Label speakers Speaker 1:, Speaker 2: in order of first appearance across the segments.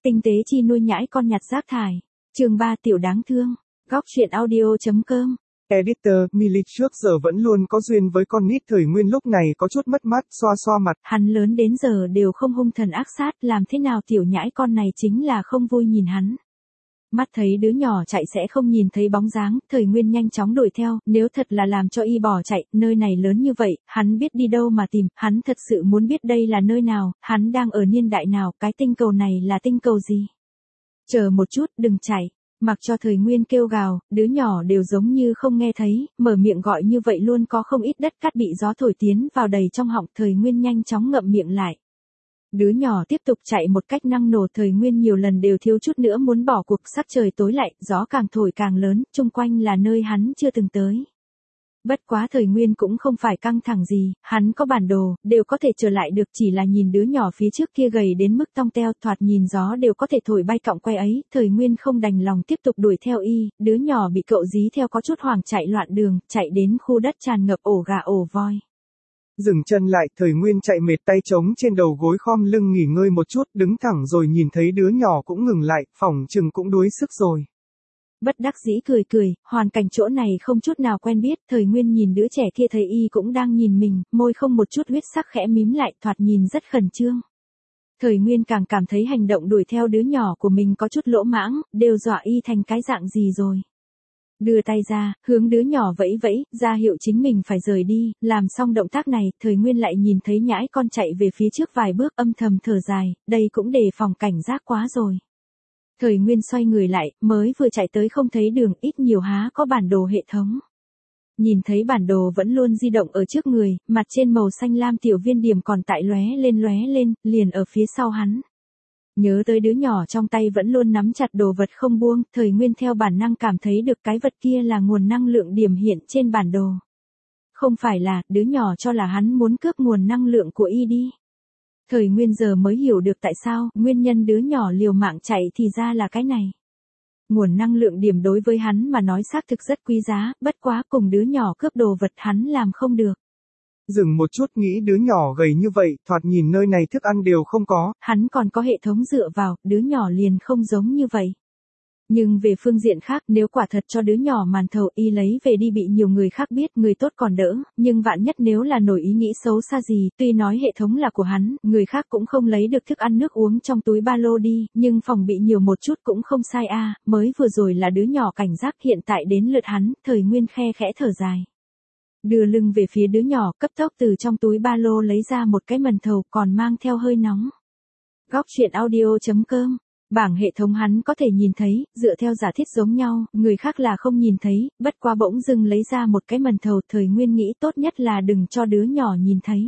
Speaker 1: Tinh tế chi nuôi nhãi con nhặt rác thải. Chương 3 tiểu đáng thương. Góc truyện audio.com.
Speaker 2: Editor, Millie trước giờ vẫn luôn có duyên với con nít thời Nguyên lúc này có chút mất mát, xoa xoa mặt.
Speaker 1: Hắn lớn đến giờ đều không hung thần ác sát, làm thế nào tiểu nhãi con này chính là không vui nhìn hắn. Mắt thấy đứa nhỏ chạy sẽ không nhìn thấy bóng dáng, thời Nguyên nhanh chóng đuổi theo, nếu thật là làm cho y bỏ chạy, nơi này lớn như vậy, hắn biết đi đâu mà tìm, hắn thật sự muốn biết đây là nơi nào, hắn đang ở niên đại nào, cái tinh cầu này là tinh cầu gì. Chờ một chút, đừng chạy. Mặc cho thời Nguyên kêu gào, đứa nhỏ đều giống như không nghe thấy, mở miệng gọi như vậy luôn có không ít đất cát bị gió thổi tiến vào đầy trong họng, thời Nguyên nhanh chóng ngậm miệng lại. Đứa nhỏ tiếp tục chạy một cách năng nổ, thời Nguyên nhiều lần đều thiếu chút nữa muốn bỏ cuộc, sắc trời tối lại, gió càng thổi càng lớn, chung quanh là nơi hắn chưa từng tới. Bất quá thời Nguyên cũng không phải căng thẳng gì, hắn có bản đồ, đều có thể trở lại được, chỉ là nhìn đứa nhỏ phía trước kia gầy đến mức tong teo, thoạt nhìn gió đều có thể thổi bay cọng quay ấy, thời Nguyên không đành lòng tiếp tục đuổi theo y, đứa nhỏ bị cậu dí theo có chút hoảng chạy loạn đường, chạy đến khu đất tràn ngập ổ gà ổ voi.
Speaker 2: Dừng chân lại, thời Nguyên chạy mệt tay trống trên đầu gối khom lưng nghỉ ngơi một chút, đứng thẳng rồi nhìn thấy đứa nhỏ cũng ngừng lại, phỏng chừng cũng đuối sức rồi.
Speaker 1: Bất đắc dĩ cười cười, hoàn cảnh chỗ này không chút nào quen biết, thời Nguyên nhìn đứa trẻ kia thấy y cũng đang nhìn mình, môi không một chút huyết sắc khẽ mím lại, thoạt nhìn rất khẩn trương. Thời Nguyên càng cảm thấy hành động đuổi theo đứa nhỏ của mình có chút lỗ mãng, đều dọa y thành cái dạng gì rồi. Đưa tay ra, hướng đứa nhỏ vẫy vẫy, ra hiệu chính mình phải rời đi, làm xong động tác này, thời Nguyên lại nhìn thấy nhãi con chạy về phía trước vài bước, âm thầm thở dài, đây cũng đề phòng cảnh giác quá rồi. Thời Nguyên xoay người lại, mới vừa chạy tới không thấy đường, ít nhiều há có bản đồ hệ thống. Nhìn thấy bản đồ vẫn luôn di động ở trước người, mặt trên màu xanh lam tiểu viên điểm còn tại lóe lên, liền ở phía sau hắn. Nhớ tới đứa nhỏ trong tay vẫn luôn nắm chặt đồ vật không buông, thời Nguyên theo bản năng cảm thấy được cái vật kia là nguồn năng lượng điểm hiện trên bản đồ. Không phải là, đứa nhỏ cho là hắn muốn cướp nguồn năng lượng của y đi. Thời Nguyên giờ mới hiểu được tại sao, nguyên nhân đứa nhỏ liều mạng chạy thì ra là cái này. Nguồn năng lượng điểm đối với hắn mà nói xác thực rất quý giá, bất quá cùng đứa nhỏ cướp đồ vật hắn làm không được.
Speaker 2: Dừng một chút nghĩ đứa nhỏ gầy như vậy, thoạt nhìn nơi này thức ăn đều không có.
Speaker 1: Hắn còn có hệ thống dựa vào, đứa nhỏ liền không giống như vậy. Nhưng về phương diện khác, nếu quả thật cho đứa nhỏ màn thầu y lấy về đi bị nhiều người khác biết, người tốt còn đỡ, nhưng vạn nhất nếu là nổi ý nghĩ xấu xa gì, tuy nói hệ thống là của hắn, người khác cũng không lấy được thức ăn nước uống trong túi ba lô đi, nhưng phòng bị nhiều một chút cũng không sai a. Mới vừa rồi là đứa nhỏ cảnh giác, hiện tại đến lượt hắn, thời Nguyên khe khẽ thở dài. Đưa lưng về phía đứa nhỏ, cấp tốc từ trong túi ba lô lấy ra một cái mần thầu còn mang theo hơi nóng. Góc truyện audio.com. Bảng hệ thống hắn có thể nhìn thấy, dựa theo giả thiết giống nhau, người khác là không nhìn thấy, bất quá bỗng dưng lấy ra một cái mần thầu, thời Nguyên nghĩ tốt nhất là đừng cho đứa nhỏ nhìn thấy.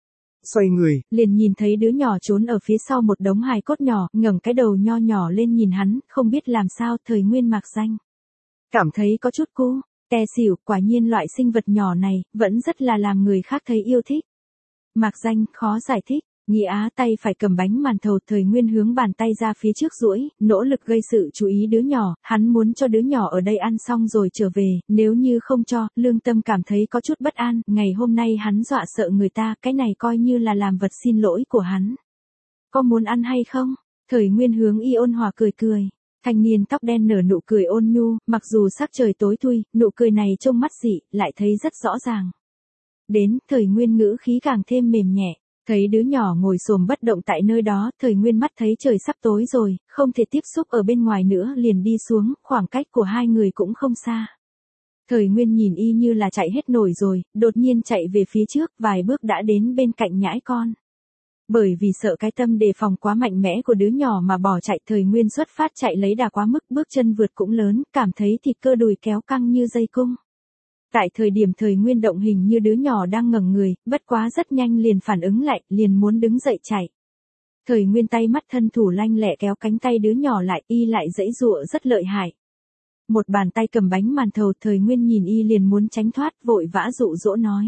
Speaker 2: Xoay người,
Speaker 1: liền nhìn thấy đứa nhỏ trốn ở phía sau một đống hài cốt nhỏ, ngẩng cái đầu nho nhỏ lên nhìn hắn, không biết làm sao, thời Nguyên mạc danh. Cảm thấy có chút cu, tè xỉu, quả nhiên loại sinh vật nhỏ này, vẫn rất là làm người khác thấy yêu thích. Mạc danh, khó giải thích. Nhị Á tay phải cầm bánh màn thầu, thời Nguyên hướng bàn tay ra phía trước duỗi, nỗ lực gây sự chú ý đứa nhỏ, hắn muốn cho đứa nhỏ ở đây ăn xong rồi trở về, nếu như không cho, lương tâm cảm thấy có chút bất an, ngày hôm nay hắn dọa sợ người ta, cái này coi như là làm vật xin lỗi của hắn. Có muốn ăn hay không? Thời Nguyên hướng y ôn hòa cười cười. Thanh niên tóc đen nở nụ cười ôn nhu, mặc dù sắc trời tối thui, nụ cười này trông mắt dị, lại thấy rất rõ ràng. Đến, thời Nguyên ngữ khí càng thêm mềm nhẹ. Thấy đứa nhỏ ngồi xổm bất động tại nơi đó, thời Nguyên mắt thấy trời sắp tối rồi, không thể tiếp xúc ở bên ngoài nữa, liền đi xuống, khoảng cách của hai người cũng không xa. Thời Nguyên nhìn y như là chạy hết nổi rồi, đột nhiên chạy về phía trước, vài bước đã đến bên cạnh nhãi con. Bởi vì sợ cái tâm đề phòng quá mạnh mẽ của đứa nhỏ mà bỏ chạy, thời Nguyên xuất phát chạy lấy đà quá mức, bước chân vượt cũng lớn, cảm thấy thịt cơ đùi kéo căng như dây cung. Tại thời điểm thời Nguyên động hình như đứa nhỏ đang ngẩng người, bất quá rất nhanh liền phản ứng lại, liền muốn đứng dậy chạy. Thời Nguyên tay mắt thân thủ lanh lẹ kéo cánh tay đứa nhỏ lại, y lại giãy giụa rất lợi hại. Một bàn tay cầm bánh màn thầu, thời Nguyên nhìn y liền muốn tránh thoát, vội vã dụ dỗ nói.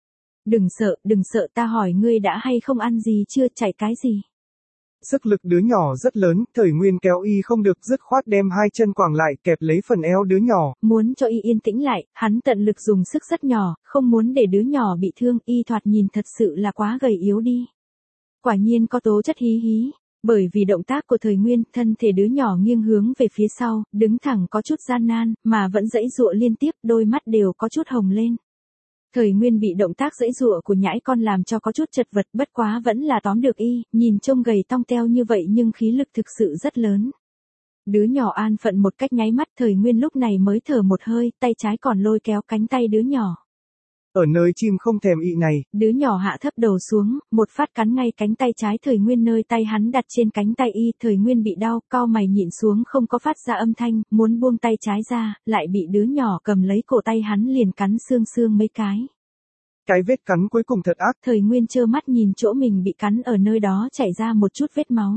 Speaker 1: Đừng sợ, ta hỏi ngươi đã hay không ăn gì chưa, chạy cái gì.
Speaker 2: Sức lực đứa nhỏ rất lớn, thời Nguyên kéo y không được, dứt khoát đem hai chân quàng lại, kẹp lấy phần eo đứa nhỏ.
Speaker 1: Muốn cho y yên tĩnh lại, hắn tận lực dùng sức rất nhỏ, không muốn để đứa nhỏ bị thương, y thoạt nhìn thật sự là quá gầy yếu đi. Quả nhiên có tố chất hí hí. Bởi vì động tác của Thời Nguyên, thân thể đứa nhỏ nghiêng hướng về phía sau, đứng thẳng có chút gian nan, mà vẫn giãy giụa liên tiếp, đôi mắt đều có chút hồng lên. Thời Nguyên bị động tác giãy giụa của nhãi con làm cho có chút chật vật, bất quá vẫn là tóm được y, nhìn trông gầy tong teo như vậy nhưng khí lực thực sự rất lớn. Đứa nhỏ an phận một cách nháy mắt, Thời Nguyên lúc này mới thở một hơi, tay trái còn lôi kéo cánh tay đứa nhỏ.
Speaker 2: Ở nơi chim không thèm ị này,
Speaker 1: Đứa nhỏ hạ thấp đầu xuống, một phát cắn ngay cánh tay trái Thời Nguyên nơi tay hắn đặt trên cánh tay y, Thời Nguyên bị đau, cau mày nhịn xuống không có phát ra âm thanh, muốn buông tay trái ra, lại bị đứa nhỏ cầm lấy cổ tay hắn liền cắn xương xương mấy cái.
Speaker 2: cái vết cắn cuối cùng thật ác.
Speaker 1: Thời Nguyên trơ mắt nhìn chỗ mình bị cắn ở nơi đó chảy ra một chút vết máu.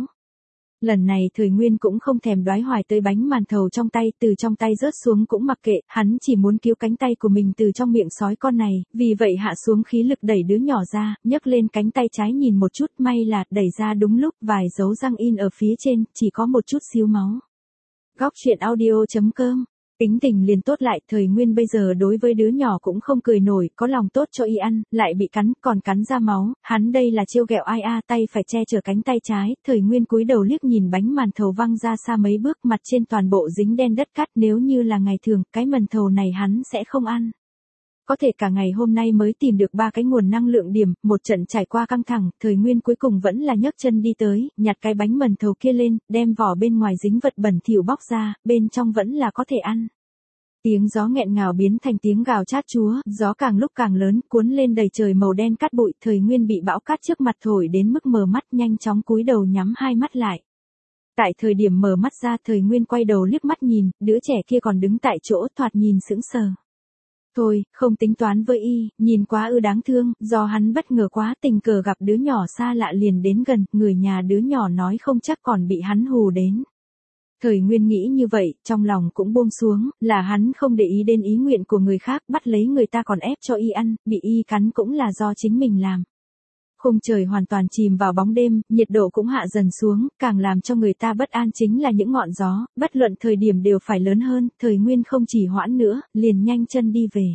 Speaker 1: Lần này Thời Nguyên cũng không thèm đoái hoài tới bánh màn thầu trong tay, từ trong tay rớt xuống cũng mặc kệ, hắn chỉ muốn cứu cánh tay của mình từ trong miệng sói con này, vì vậy hạ xuống khí lực đẩy đứa nhỏ ra, nhấc lên cánh tay trái nhìn một chút, may là đẩy ra đúng lúc, vài dấu răng in ở phía trên, chỉ có một chút xíu máu. Góc truyện audio.com. Tính tình liền tốt lại, Thời Nguyên bây giờ đối với đứa nhỏ cũng không cười nổi, có lòng tốt cho y ăn, lại bị cắn, còn cắn ra máu, hắn đây là trêu ghẹo ai a, tay phải che chở cánh tay trái, Thời Nguyên cúi đầu liếc nhìn bánh màn thầu văng ra xa mấy bước, mặt trên toàn bộ dính đen đất cát, nếu như là ngày thường, cái màn thầu này hắn sẽ không ăn. Có thể cả ngày hôm nay mới tìm được 3 cái nguồn năng lượng điểm, một trận trải qua căng thẳng, Thời Nguyên cuối cùng vẫn là nhấc chân đi tới, nhặt cái bánh màn thầu kia lên, đem vỏ bên ngoài dính vật bẩn thỉu bóc ra, bên trong vẫn là có thể ăn. Tiếng gió nghẹn ngào biến thành tiếng gào chát chúa, gió càng lúc càng lớn, cuốn lên đầy trời màu đen cát bụi, Thời Nguyên bị bão cát trước mặt thổi đến mức mờ mắt, nhanh chóng cúi đầu nhắm hai mắt lại. Tại thời điểm mở mắt ra, Thời Nguyên quay đầu liếc mắt nhìn, đứa trẻ kia còn đứng tại chỗ, thoạt nhìn sững sờ. Thôi, không tính toán với y, nhìn quá đáng thương, do hắn bất ngờ quá, tình cờ gặp đứa nhỏ xa lạ liền đến gần, người nhà đứa nhỏ nói không chắc còn bị hắn hù đến. Thời Nguyên nghĩ như vậy, trong lòng cũng buông xuống, là hắn không để ý đến ý nguyện của người khác, bắt lấy người ta còn ép cho y ăn, bị y cắn cũng là do chính mình làm. Khung trời hoàn toàn chìm vào bóng đêm, nhiệt độ cũng hạ dần xuống, càng làm cho người ta bất an chính là những ngọn gió, bất luận thời điểm đều phải lớn hơn, Thời Nguyên không chỉ hoãn nữa, liền nhanh chân đi về.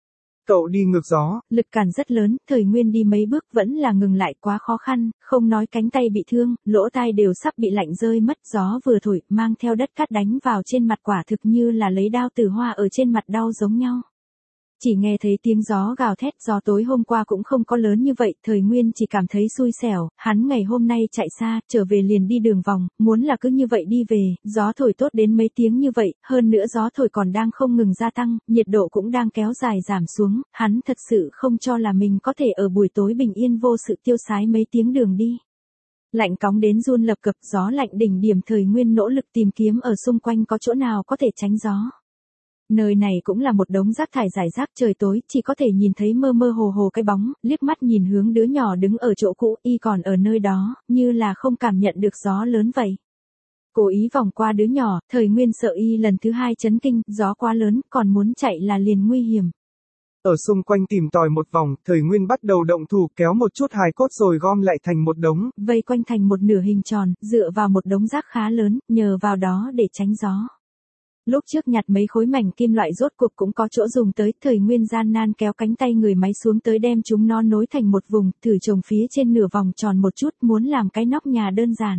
Speaker 2: Cậu đi ngược gió.
Speaker 1: Lực cản rất lớn, Thời Nguyên đi mấy bước vẫn là ngừng lại, quá khó khăn, không nói cánh tay bị thương, lỗ tai đều sắp bị lạnh rơi mất, gió vừa thổi, mang theo đất cát đánh vào trên mặt, quả thực như là lấy đao tử hoa ở trên mặt đau giống nhau. Chỉ nghe thấy tiếng gió gào thét, gió tối hôm qua cũng không có lớn như vậy, Thời Nguyên chỉ cảm thấy xui xẻo, hắn ngày hôm nay chạy xa, trở về liền đi đường vòng, muốn là cứ như vậy đi về, gió thổi tốt đến mấy tiếng như vậy, hơn nữa gió thổi còn đang không ngừng gia tăng, nhiệt độ cũng đang kéo dài giảm xuống, hắn thật sự không cho là mình có thể ở buổi tối bình yên vô sự tiêu sái mấy tiếng đường đi. Lạnh cóng đến run lập cập, gió lạnh đỉnh điểm, Thời Nguyên nỗ lực tìm kiếm ở xung quanh có chỗ nào có thể tránh gió. Nơi này cũng là một đống rác thải rải rác, trời tối, chỉ có thể nhìn thấy mơ mơ hồ hồ cái bóng, liếc mắt nhìn hướng đứa nhỏ đứng ở chỗ cũ, y còn ở nơi đó, như là không cảm nhận được gió lớn vậy. Cố ý vòng qua đứa nhỏ, Thời Nguyên sợ y lần thứ hai chấn kinh, gió quá lớn, còn muốn chạy là liền nguy hiểm.
Speaker 2: Ở xung quanh tìm tòi một vòng, Thời Nguyên bắt đầu động thủ kéo một chút hài cốt rồi gom lại thành một đống.
Speaker 1: Vây quanh thành một nửa hình tròn, dựa vào một đống rác khá lớn, nhờ vào đó để tránh gió. Lúc trước nhặt mấy khối mảnh kim loại rốt cuộc cũng có chỗ dùng tới, Thời Nguyên gian nan kéo cánh tay người máy xuống tới đem chúng nó nối thành một vùng, thử trồng phía trên nửa vòng tròn một chút, muốn làm cái nóc nhà đơn giản.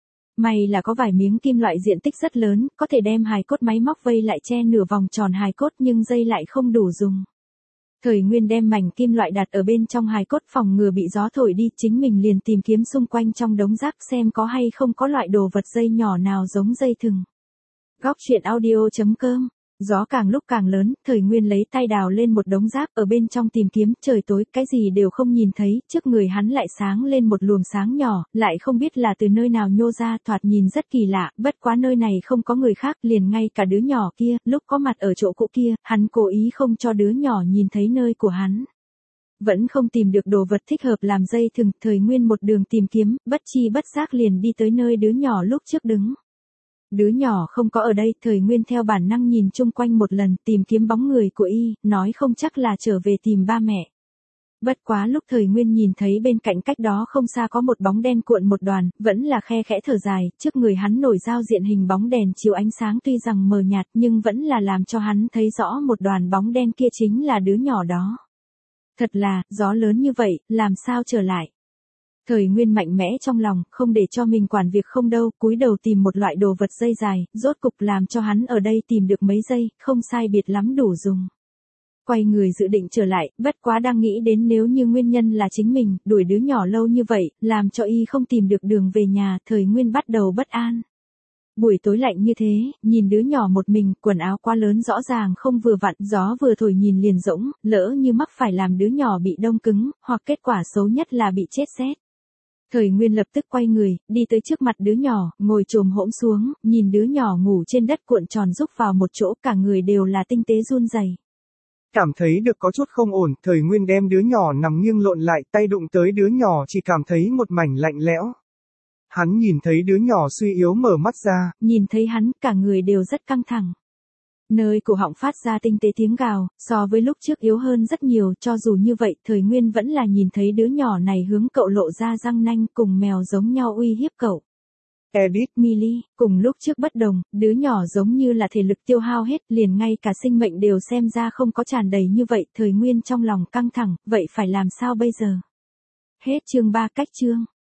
Speaker 1: May là có vài miếng kim loại diện tích rất lớn, có thể đem hài cốt máy móc vây lại che nửa vòng tròn hài cốt, nhưng dây lại không đủ dùng. Thời Nguyên đem mảnh kim loại đặt ở bên trong hài cốt phòng ngừa bị gió thổi đi, chính mình liền tìm kiếm xung quanh trong đống rác xem có hay không có loại đồ vật dây nhỏ nào giống dây thừng. Góc truyện audio.com. Gió càng lúc càng lớn, Thời Nguyên lấy tay đào lên một đống rác ở bên trong tìm kiếm, trời tối, cái gì đều không nhìn thấy, trước người hắn lại sáng lên một luồng sáng nhỏ, lại không biết là từ nơi nào nhô ra, thoạt nhìn rất kỳ lạ, bất quá nơi này không có người khác, liền ngay cả đứa nhỏ kia, lúc có mặt ở chỗ cũ kia, hắn cố ý không cho đứa nhỏ nhìn thấy nơi của hắn. Vẫn không tìm được đồ vật thích hợp làm dây thừng, Thời Nguyên một đường tìm kiếm, bất chi bất giác liền đi tới nơi đứa nhỏ lúc trước đứng. Đứa nhỏ không có ở đây, Thời Nguyên theo bản năng nhìn chung quanh một lần, tìm kiếm bóng người của y, nói không chắc là trở về tìm ba mẹ. Bất quá lúc Thời Nguyên nhìn thấy bên cạnh cách đó không xa có một bóng đen cuộn một đoàn, vẫn là khe khẽ thở dài, trước người hắn nổi giao diện hình bóng đèn chiếu ánh sáng tuy rằng mờ nhạt nhưng vẫn là làm cho hắn thấy rõ một đoàn bóng đen kia chính là đứa nhỏ đó. Thật là, gió lớn như vậy, làm sao trở lại? Thời Nguyên mạnh mẽ trong lòng, không để cho mình quản việc không đâu, cúi đầu tìm một loại đồ vật dây dài, rốt cục làm cho hắn ở đây tìm được mấy giây, không sai biệt lắm đủ dùng. Quay người dự định trở lại, bất quá đang nghĩ đến nếu như nguyên nhân là chính mình, đuổi đứa nhỏ lâu như vậy, làm cho y không tìm được đường về nhà, Thời Nguyên bắt đầu bất an. Buổi tối lạnh như thế, nhìn đứa nhỏ một mình, quần áo quá lớn rõ ràng không vừa vặn, gió vừa thổi nhìn liền rỗng, lỡ như mắc phải làm đứa nhỏ bị đông cứng, hoặc kết quả xấu nhất là bị chết rét. Thời Nguyên lập tức quay người, đi tới trước mặt đứa nhỏ, ngồi chồm hỗn xuống, nhìn đứa nhỏ ngủ trên đất cuộn tròn rúc vào một chỗ, cả người đều là tinh tế run rẩy.
Speaker 2: Cảm thấy được có chút không ổn, Thời Nguyên đem đứa nhỏ nằm nghiêng lộn lại, tay đụng tới đứa nhỏ chỉ cảm thấy một mảnh lạnh lẽo. Hắn nhìn thấy đứa nhỏ suy yếu mở mắt ra.
Speaker 1: Nhìn thấy hắn, cả người đều rất căng thẳng. Nơi cổ họng phát ra tinh tế tiếng gào, so với lúc trước yếu hơn rất nhiều, cho dù như vậy, Thời Nguyên vẫn là nhìn thấy đứa nhỏ này hướng cậu lộ ra răng nanh, cùng mèo giống nhau uy hiếp cậu.
Speaker 2: Edit,
Speaker 1: Millie, cùng lúc trước bất đồng, đứa nhỏ giống như là thể lực tiêu hao hết, liền ngay cả sinh mệnh đều xem ra không có tràn đầy như vậy, Thời Nguyên trong lòng căng thẳng, vậy phải làm sao bây giờ? Hết chương 3 cách chương.